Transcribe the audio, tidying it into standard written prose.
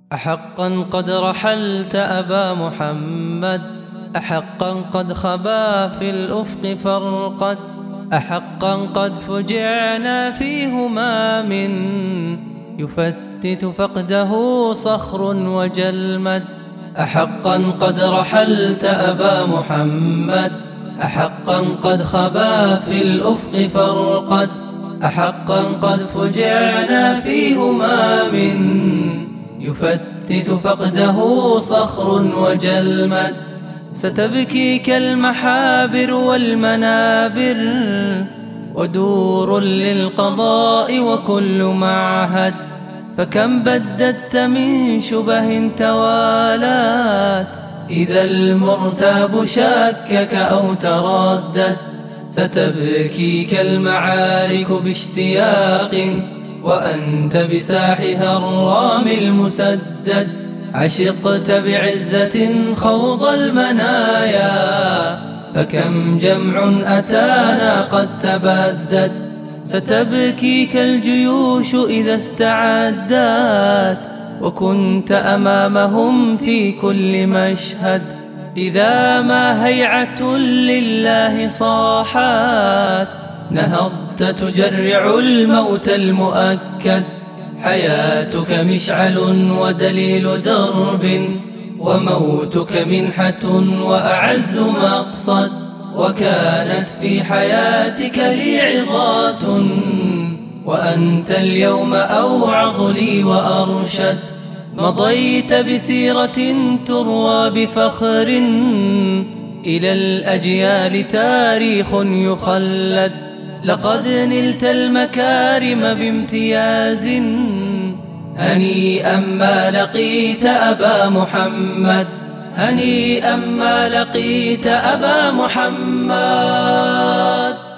أحقا قد رحلت أبا محمد، أحقا قد خبا في الأفق فرقد، أحقا قد فجعنا في همام يفتت فقده صخر وجلمد. أحقا قد رحلت أبا محمد، أحقا قد خبا في الأفق فرقد، أحقا قد فجعنا في همام يفتت فقده صخر وجلمد. ستبكيك المحابر والمنابر ودور للقضاء وكل معهد، فكم بددت من شبه توالات إذا المرتاب شكك أو تردد. ستبكيك المعارك باشتياق وأنت بساحها الرامي المسدد، عشقت بعزة خوض المنايا فكم جمع أتانا قد تبدد. ستبكيك الجيوش إذا استعدت وكنت أمامهم في كل مشهد، إذا ما هيعة لله صاحت نهضت تجرع الموت المؤكد. حياتك مشعل ودليل درب، وموتك منحة وأعز مقصد، وكانت في حياتك لي عظات وأنت اليوم أوعظ لي وأرشد. مضيت بسيرة تروى بفخر إلى الأجيال تاريخ يخلد، لقد نلت المكارم بامتياز هنيئا ما لقيت أبا محمد، هنيئا ما لقيت أبا محمد.